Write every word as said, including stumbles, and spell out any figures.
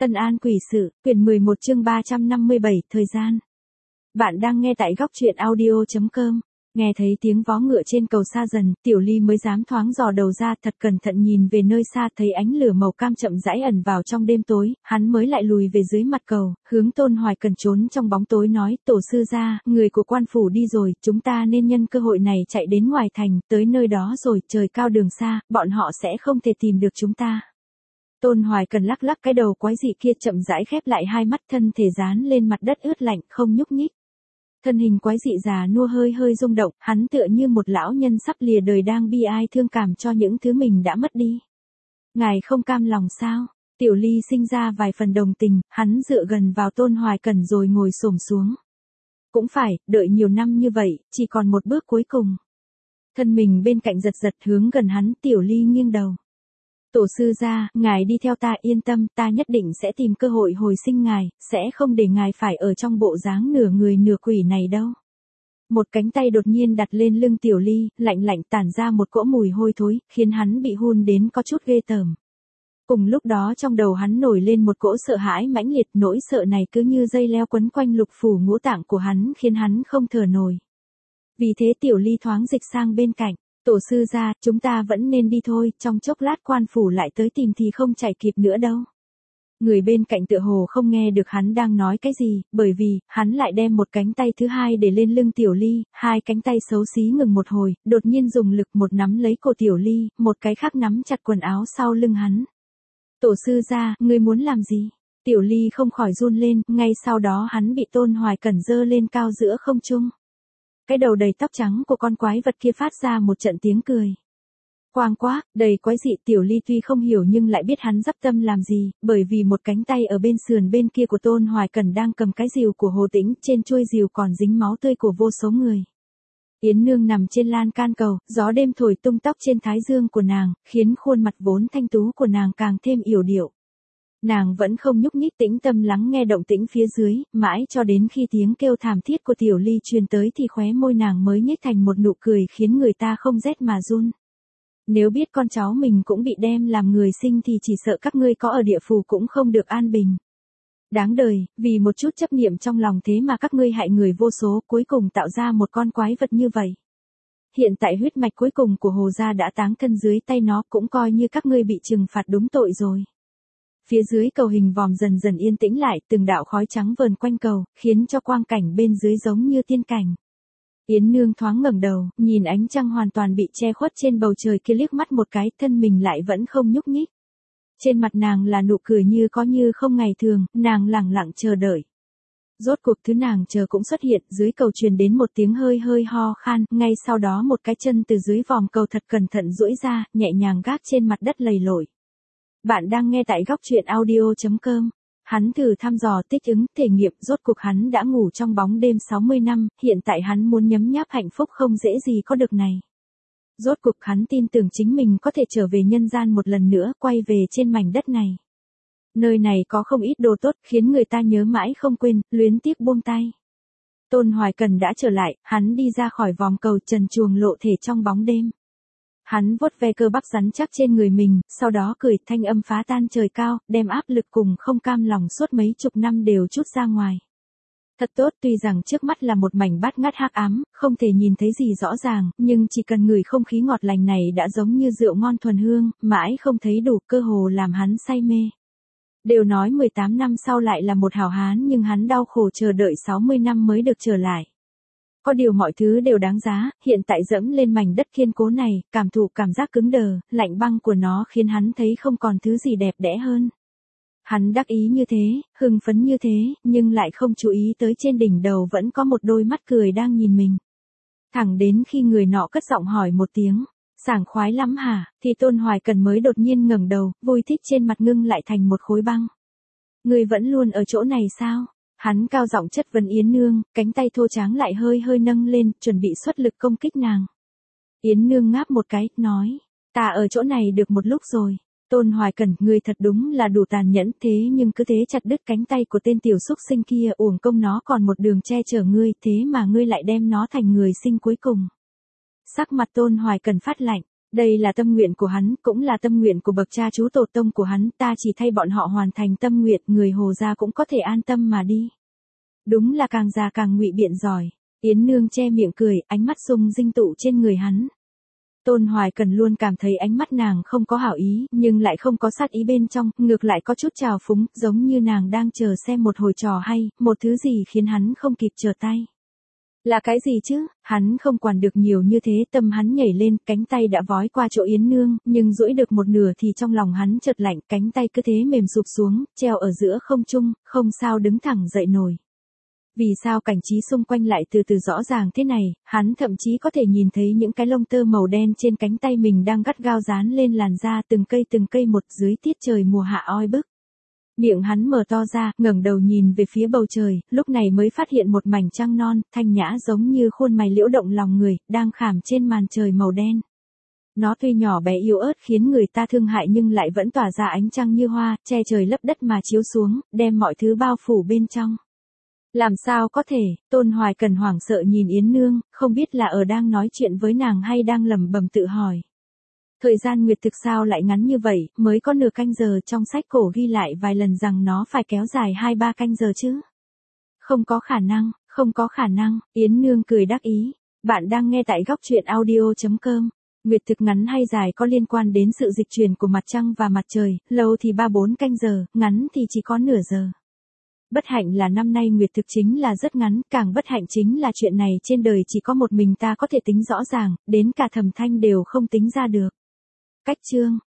Tân An Quỷ Sự, quyển mười một chương ba trăm năm mươi bảy, thời gian. Bạn đang nghe tại góc truyện audio chấm com. Nghe thấy tiếng vó ngựa trên cầu xa dần, Tiểu Ly mới dám thoáng dò đầu ra, thật cẩn thận nhìn về nơi xa, thấy ánh lửa màu cam chậm rãi ẩn vào trong đêm tối, hắn mới lại lùi về dưới mặt cầu, hướng Tôn Hoài Cần trốn trong bóng tối nói, tổ sư gia, người của quan phủ đi rồi, chúng ta nên nhân cơ hội này chạy đến ngoài thành, tới nơi đó rồi, trời cao đường xa, bọn họ sẽ không thể tìm được chúng ta. Tôn Hoài Cần lắc lắc cái đầu quái dị kia, chậm rãi khép lại hai mắt, thân thể dán lên mặt đất ướt lạnh, không nhúc nhích. Thân hình quái dị già nua hơi hơi rung động, hắn tựa như một lão nhân sắp lìa đời đang bi ai thương cảm cho những thứ mình đã mất đi. Ngài không cam lòng sao? Tiểu Ly sinh ra vài phần đồng tình, hắn dựa gần vào Tôn Hoài Cần rồi ngồi xổm xuống. Cũng phải, đợi nhiều năm như vậy, chỉ còn một bước cuối cùng. Thân mình bên cạnh giật giật hướng gần hắn, Tiểu Ly nghiêng đầu. Tổ sư gia, ngài đi theo ta, yên tâm, ta nhất định sẽ tìm cơ hội hồi sinh ngài, sẽ không để ngài phải ở trong bộ dáng nửa người nửa quỷ này đâu. Một cánh tay đột nhiên đặt lên lưng Tiểu Ly, lạnh lạnh tản ra một cỗ mùi hôi thối, khiến hắn bị hun đến có chút ghê tởm. Cùng lúc đó trong đầu hắn nổi lên một cỗ sợ hãi mãnh liệt, nỗi sợ này cứ như dây leo quấn quanh lục phủ ngũ tạng của hắn, khiến hắn không thở nổi. Vì thế Tiểu Ly thoáng dịch sang bên cạnh. Tổ sư gia, chúng ta vẫn nên đi thôi, trong chốc lát quan phủ lại tới tìm thì không chạy kịp nữa đâu. Người bên cạnh tựa hồ không nghe được hắn đang nói cái gì, bởi vì, hắn lại đem một cánh tay thứ hai để lên lưng Tiểu Ly, hai cánh tay xấu xí ngừng một hồi, đột nhiên dùng lực một nắm lấy cổ Tiểu Ly, một cái khác nắm chặt quần áo sau lưng hắn. Tổ sư gia, ngươi muốn làm gì? Tiểu Ly không khỏi run lên, ngay sau đó hắn bị Tôn Hoài Cần giơ lên cao giữa không trung. Cái đầu đầy tóc trắng của con quái vật kia phát ra một trận tiếng cười. Quang quá, đầy quái dị. Tiểu Ly tuy không hiểu nhưng lại biết hắn dắp tâm làm gì, bởi vì một cánh tay ở bên sườn bên kia của Tôn Hoài Cần đang cầm cái rìu của Hồ Tĩnh, trên chuôi rìu còn dính máu tươi của vô số người. Yến Nương nằm trên lan can cầu, gió đêm thổi tung tóc trên thái dương của nàng, khiến khuôn mặt vốn thanh tú của nàng càng thêm yểu điệu. Nàng vẫn không nhúc nhích, tĩnh tâm lắng nghe động tĩnh phía dưới, mãi cho đến khi tiếng kêu thảm thiết của Tiểu Ly truyền tới thì khóe môi nàng mới nhếch thành một nụ cười khiến người ta không rét mà run. Nếu biết con cháu mình cũng bị đem làm người sinh thì chỉ sợ các ngươi có ở địa phủ cũng không được an bình. Đáng đời, vì một chút chấp niệm trong lòng thế mà các ngươi hại người vô số, cuối cùng tạo ra một con quái vật như vậy. Hiện tại huyết mạch cuối cùng của Hồ gia đã táng thân dưới tay nó, cũng coi như các ngươi bị trừng phạt đúng tội rồi. Phía dưới cầu hình vòm dần dần yên tĩnh lại, từng đạo khói trắng vờn quanh cầu, khiến cho quang cảnh bên dưới giống như tiên cảnh. Yến Nương thoáng ngẩng đầu, nhìn ánh trăng hoàn toàn bị che khuất trên bầu trời kia liếc mắt một cái, thân mình lại vẫn không nhúc nhích. Trên mặt nàng là nụ cười như có như không ngày thường, nàng lẳng lặng chờ đợi. Rốt cuộc thứ nàng chờ cũng xuất hiện, dưới cầu truyền đến một tiếng hơi hơi ho khan, ngay sau đó một cái chân từ dưới vòm cầu thật cẩn thận duỗi ra, nhẹ nhàng gác trên mặt đất lầy lội. Bạn đang nghe tại góc truyện audio chấm com. Hắn thử thăm dò tích ứng, thể nghiệm, rốt cuộc hắn đã ngủ trong bóng đêm sáu mươi năm, hiện tại hắn muốn nhấm nháp hạnh phúc không dễ gì có được này. Rốt cuộc hắn tin tưởng chính mình có thể trở về nhân gian một lần nữa, quay về trên mảnh đất này. Nơi này có không ít đồ tốt, khiến người ta nhớ mãi không quên, luyến tiếc buông tay. Tôn Hoài Cần đã trở lại, hắn đi ra khỏi vòm cầu, trần truồng lộ thể trong bóng đêm. Hắn vuốt ve cơ bắp rắn chắc trên người mình, sau đó cười, thanh âm phá tan trời cao, đem áp lực cùng không cam lòng suốt mấy chục năm đều trút ra ngoài. Thật tốt, tuy rằng trước mắt là một mảnh bát ngát hắc ám, không thể nhìn thấy gì rõ ràng, nhưng chỉ cần ngửi không khí ngọt lành này đã giống như rượu ngon thuần hương, mãi không thấy đủ, cơ hồ làm hắn say mê. Đều nói mười tám năm sau lại là một hảo hán, nhưng hắn đau khổ chờ đợi sáu mươi năm mới được trở lại. Có điều mọi thứ đều đáng giá, hiện tại dẫm lên mảnh đất kiên cố này, cảm thụ cảm giác cứng đờ, lạnh băng của nó khiến hắn thấy không còn thứ gì đẹp đẽ hơn. Hắn đắc ý như thế, hưng phấn như thế, nhưng lại không chú ý tới trên đỉnh đầu vẫn có một đôi mắt cười đang nhìn mình. Thẳng đến khi người nọ cất giọng hỏi một tiếng, sảng khoái lắm hả, thì Tôn Hoài Cần mới đột nhiên ngẩng đầu, vui thích trên mặt ngưng lại thành một khối băng. Ngươi vẫn luôn ở chỗ này sao? Hắn cao giọng chất vấn Yến Nương, cánh tay thô tráng lại hơi hơi nâng lên, chuẩn bị xuất lực công kích nàng. Yến Nương ngáp một cái, nói, ta ở chỗ này được một lúc rồi. Tôn Hoài Cần, ngươi thật đúng là đủ tàn nhẫn, thế nhưng cứ thế chặt đứt cánh tay của tên tiểu xúc sinh kia, uổng công nó còn một đường che chở ngươi, thế mà ngươi lại đem nó thành người sinh cuối cùng. Sắc mặt Tôn Hoài Cần phát lạnh, Đây là tâm nguyện của hắn, cũng là tâm nguyện của bậc cha chú tổ tông của hắn, ta chỉ thay bọn họ hoàn thành tâm nguyện, người Hồ gia cũng có thể an tâm mà đi. Đúng là càng già càng ngụy biện giỏi. Yến Nương che miệng cười, ánh mắt sung dinh tụ trên người hắn. Tôn Hoài Cần luôn cảm thấy ánh mắt nàng không có hảo ý, nhưng lại không có sát ý bên trong, ngược lại có chút trào phúng, giống như nàng đang chờ xem một hồi trò hay, một thứ gì khiến hắn không kịp trở tay. Là cái gì chứ, hắn không quản được nhiều như thế, tâm hắn nhảy lên, cánh tay đã vói qua chỗ Yến Nương, nhưng duỗi được một nửa thì trong lòng hắn chợt lạnh, cánh tay cứ thế mềm sụp xuống, treo ở giữa không trung, không sao đứng thẳng dậy nổi. Vì sao cảnh trí xung quanh lại từ từ rõ ràng thế này, hắn thậm chí có thể nhìn thấy những cái lông tơ màu đen trên cánh tay mình đang gắt gao dán lên làn da từng cây từng cây một dưới tiết trời mùa hạ oi bức. Miệng hắn mở to ra, ngẩng đầu nhìn về phía bầu trời, lúc này mới phát hiện một mảnh trăng non, thanh nhã giống như khuôn mày liễu động lòng người, đang khảm trên màn trời màu đen. Nó tuy nhỏ bé yếu ớt khiến người ta thương hại nhưng lại vẫn tỏa ra ánh trăng như hoa, che trời lấp đất mà chiếu xuống, đem mọi thứ bao phủ bên trong. Làm sao có thể, Tôn Hoài Cần hoảng sợ nhìn Yến Nương, không biết là ở đang nói chuyện với nàng hay đang lẩm bẩm tự hỏi. Thời gian nguyệt thực sao lại ngắn như vậy, mới có nửa canh giờ, trong sách cổ ghi lại vài lần rằng nó phải kéo dài hai ba canh giờ chứ. Không có khả năng, không có khả năng, Yến Nương cười đắc ý. Bạn đang nghe tại góc truyện audio chấm com. Nguyệt thực ngắn hay dài có liên quan đến sự dịch chuyển của mặt trăng và mặt trời, lâu thì ba bốn canh giờ, ngắn thì chỉ có nửa giờ. Bất hạnh là năm nay nguyệt thực chính là rất ngắn, càng bất hạnh chính là chuyện này trên đời chỉ có một mình ta có thể tính rõ ràng, đến cả Thẩm Thanh đều không tính ra được. Cách chương